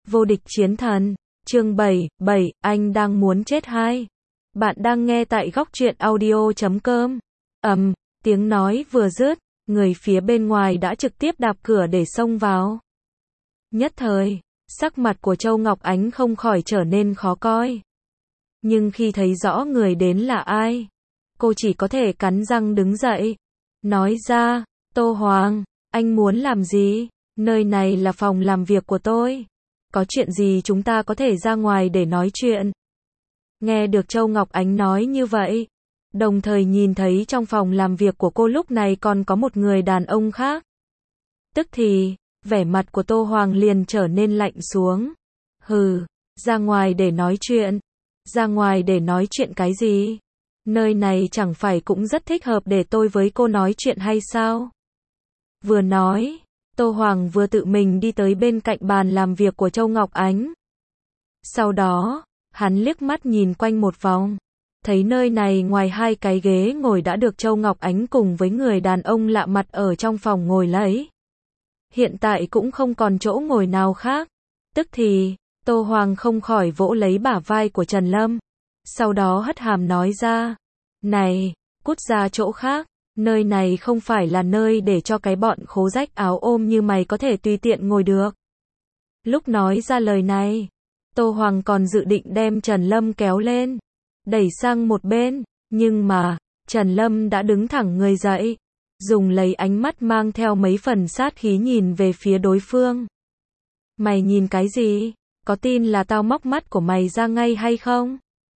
Vô địch chiến thần, chương 7, anh đang muốn chết hai. Bạn đang nghe tại góc truyện audio.com. Tiếng nói vừa dứt, người phía bên ngoài đã trực tiếp đạp cửa để xông vào. Nhất thời, sắc mặt của Châu Ngọc Ánh không khỏi trở nên khó coi. Nhưng khi thấy rõ người đến là ai, cô chỉ có thể cắn răng đứng dậy. Nói ra, Tô Hoàng, anh muốn làm gì? Nơi này là phòng làm việc của tôi. Có chuyện gì chúng ta có thể ra ngoài để nói chuyện. Nghe được Châu Ngọc Ánh nói như vậy, đồng thời nhìn thấy trong phòng làm việc của cô lúc này còn có một người đàn ông khác. Tức thì, vẻ mặt của Tô Hoàng liền trở nên lạnh xuống. Hừ, ra ngoài để nói chuyện. Ra ngoài để nói chuyện cái gì? Nơi này chẳng phải cũng rất thích hợp để tôi với cô nói chuyện hay sao? Vừa nói, Tô Hoàng vừa tự mình đi tới bên cạnh bàn làm việc của Châu Ngọc Ánh. Sau đó, hắn liếc mắt nhìn quanh một vòng, thấy nơi này ngoài hai cái ghế ngồi đã được Châu Ngọc Ánh cùng với người đàn ông lạ mặt ở trong phòng ngồi lấy. Hiện tại cũng không còn chỗ ngồi nào khác. Tức thì, Tô Hoàng không khỏi vỗ lấy bả vai của Trần Lâm. Sau đó hất hàm nói ra, này, cút ra chỗ khác. Nơi này không phải là nơi để cho cái bọn khố rách áo ôm như mày có thể tùy tiện ngồi được. Lúc nói ra lời này, Tô Hoàng còn dự định đem Trần Lâm kéo lên, đẩy sang một bên, nhưng mà, Trần Lâm đã đứng thẳng người dậy, dùng lấy ánh mắt mang theo mấy phần sát khí nhìn về phía đối phương. Mày nhìn cái gì? Có tin là tao móc mắt của mày ra ngay hay không?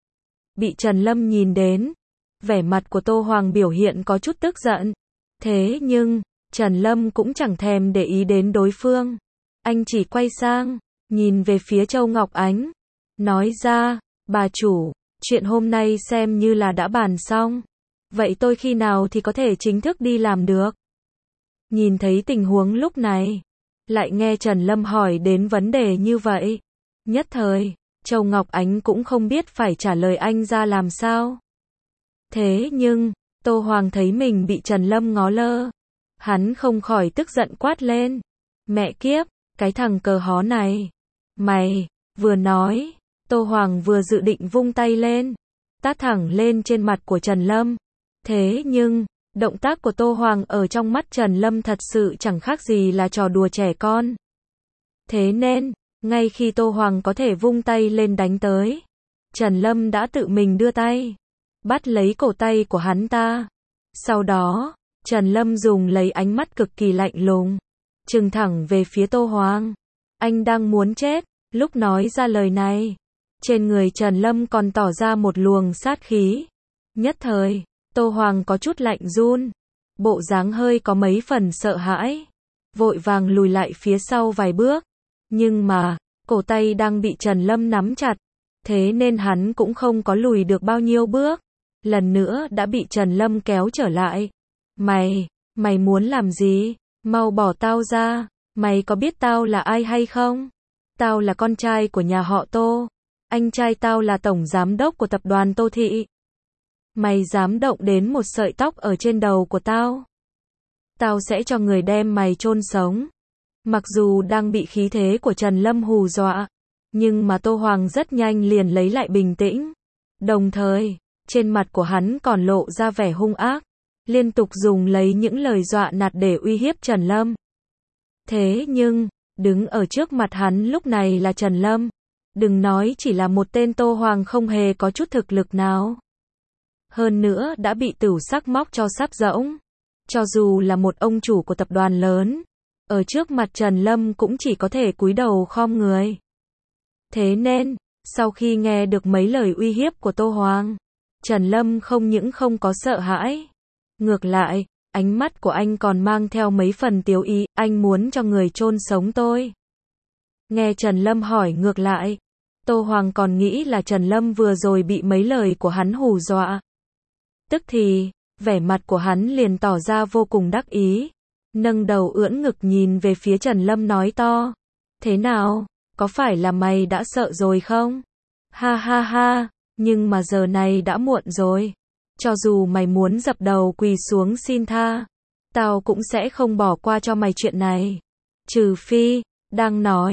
Bị Trần Lâm nhìn đến, vẻ mặt của Tô Hoàng biểu hiện có chút tức giận. Thế nhưng, Trần Lâm cũng chẳng thèm để ý đến đối phương. Anh chỉ quay sang, nhìn về phía Châu Ngọc Ánh. Nói ra, bà chủ, chuyện hôm nay xem như là đã bàn xong. Vậy tôi khi nào thì có thể chính thức đi làm được? Nhìn thấy tình huống lúc này, lại nghe Trần Lâm hỏi đến vấn đề như vậy. Nhất thời, Châu Ngọc Ánh cũng không biết phải trả lời anh ra làm sao. Thế nhưng, Tô Hoàng thấy mình bị Trần Lâm ngó lơ. Hắn không khỏi tức giận quát lên. Mẹ kiếp, cái thằng cờ hó này. Mày, vừa nói, Tô Hoàng vừa dự định vung tay lên, tát thẳng lên trên mặt của Trần Lâm. Thế nhưng, động tác của Tô Hoàng ở trong mắt Trần Lâm thật sự chẳng khác gì là trò đùa trẻ con. Thế nên, ngay khi Tô Hoàng có thể vung tay lên đánh tới, Trần Lâm đã tự mình đưa tay, bắt lấy cổ tay của hắn ta. Sau đó, Trần Lâm dùng lấy ánh mắt cực kỳ lạnh lùng, trừng thẳng về phía Tô Hoàng. Anh đang muốn chết. Lúc nói ra lời này, trên người Trần Lâm còn tỏ ra một luồng sát khí. Nhất thời, Tô Hoàng có chút lạnh run, bộ dáng hơi có mấy phần sợ hãi, vội vàng lùi lại phía sau vài bước. Nhưng mà, cổ tay đang bị Trần Lâm nắm chặt, thế nên hắn cũng không có lùi được bao nhiêu bước. Lần nữa đã bị Trần Lâm kéo trở lại. Mày muốn làm gì? Mau bỏ tao ra. Mày có biết tao là ai hay không? Tao là con trai của nhà họ Tô. Anh trai tao là tổng giám đốc của tập đoàn Tô Thị. Mày dám động đến một sợi tóc ở trên đầu của tao, tao sẽ cho người đem mày chôn sống. Mặc dù đang bị khí thế của Trần Lâm hù dọa, nhưng mà Tô Hoàng rất nhanh liền lấy lại bình tĩnh. Đồng thời, trên mặt của hắn còn lộ ra vẻ hung ác, liên tục dùng lấy những lời dọa nạt để uy hiếp Trần Lâm. Thế nhưng, đứng ở trước mặt hắn lúc này là Trần Lâm. Đừng nói chỉ là một tên, Tô Hoàng không hề có chút thực lực nào. Hơn nữa đã bị Tửu Sắc móc cho sắp rỗng. Cho dù là một ông chủ của tập đoàn lớn, ở trước mặt Trần Lâm cũng chỉ có thể cúi đầu khom người. Thế nên, sau khi nghe được mấy lời uy hiếp của Tô Hoàng, Trần Lâm không những không có sợ hãi. Ngược lại, ánh mắt của anh còn mang theo mấy phần tiếu ý. Anh muốn cho người chôn sống tôi. Nghe Trần Lâm hỏi ngược lại, Tô Hoàng còn nghĩ là Trần Lâm vừa rồi bị mấy lời của hắn hù dọa. Tức thì, vẻ mặt của hắn liền tỏ ra vô cùng đắc ý, nâng đầu ưỡn ngực nhìn về phía Trần Lâm nói to. Thế nào, có phải là mày đã sợ rồi không? Ha ha ha, nhưng mà giờ này đã muộn rồi. Cho dù mày muốn dập đầu quỳ xuống xin tha, tao cũng sẽ không bỏ qua cho mày chuyện này. Trừ phi, đang nói,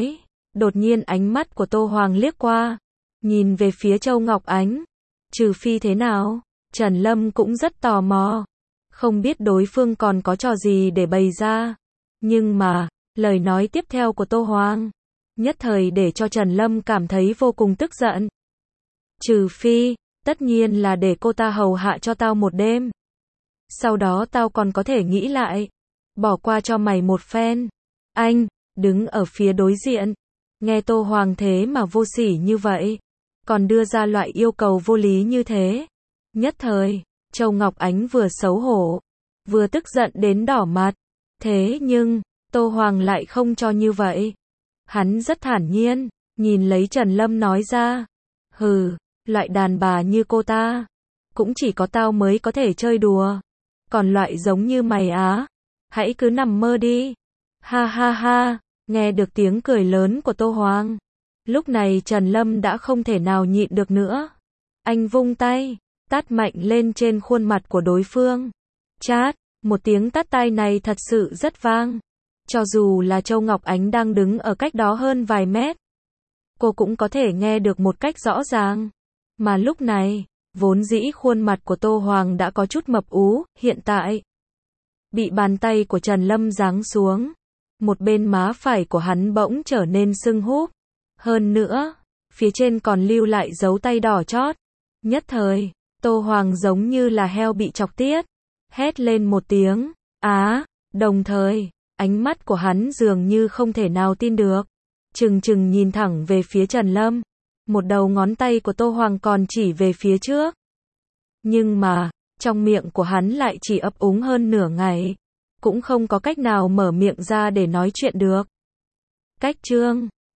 Đột nhiên ánh mắt của Tô Hoàng liếc qua, nhìn về phía Châu Ngọc Ánh. Trừ phi thế nào? Trần Lâm cũng rất tò mò. Không biết đối phương còn có trò gì để bày ra. Nhưng mà, lời nói tiếp theo của Tô Hoàng, nhất thời để cho Trần Lâm cảm thấy vô cùng tức giận. Trừ phi, tất nhiên là để cô ta hầu hạ cho tao một đêm. Sau đó tao còn có thể nghĩ lại. Bỏ qua cho mày một phen. Anh, đứng ở phía đối diện. Nghe Tô Hoàng thế mà vô sỉ như vậy. Còn đưa ra loại yêu cầu vô lý như thế. Nhất thời, Châu Ngọc Ánh vừa xấu hổ, vừa tức giận đến đỏ mặt. Thế nhưng, Tô Hoàng lại không cho như vậy. Hắn rất thản nhiên, nhìn lấy Trần Lâm nói ra. Hừ, loại đàn bà như cô ta, cũng chỉ có tao mới có thể chơi đùa. Còn loại giống như mày á, hãy cứ nằm mơ đi. Ha ha ha, nghe được tiếng cười lớn của Tô Hoàng. Lúc này Trần Lâm đã không thể nào nhịn được nữa. Anh vung tay, tát mạnh lên trên khuôn mặt của đối phương. Chát, một tiếng tát tai này thật sự rất vang. Cho dù là Châu Ngọc Ánh đang đứng ở cách đó hơn vài mét, cô cũng có thể nghe được một cách rõ ràng. Mà lúc này, vốn dĩ khuôn mặt của Tô Hoàng đã có chút mập ú, hiện tại bị bàn tay của Trần Lâm giáng xuống. Một bên má phải của hắn bỗng trở nên sưng húp. Hơn nữa, phía trên còn lưu lại dấu tay đỏ chót. Nhất thời, Tô Hoàng giống như là heo bị chọc tiết. Hét lên một tiếng, đồng thời, ánh mắt của hắn dường như không thể nào tin được. Trừng trừng nhìn thẳng về phía Trần Lâm. Một đầu ngón tay của Tô Hoàng còn chỉ về phía trước. Nhưng mà, trong miệng của hắn lại chỉ ấp úng hơn nửa ngày. Cũng không có cách nào mở miệng ra để nói chuyện được. Cách chương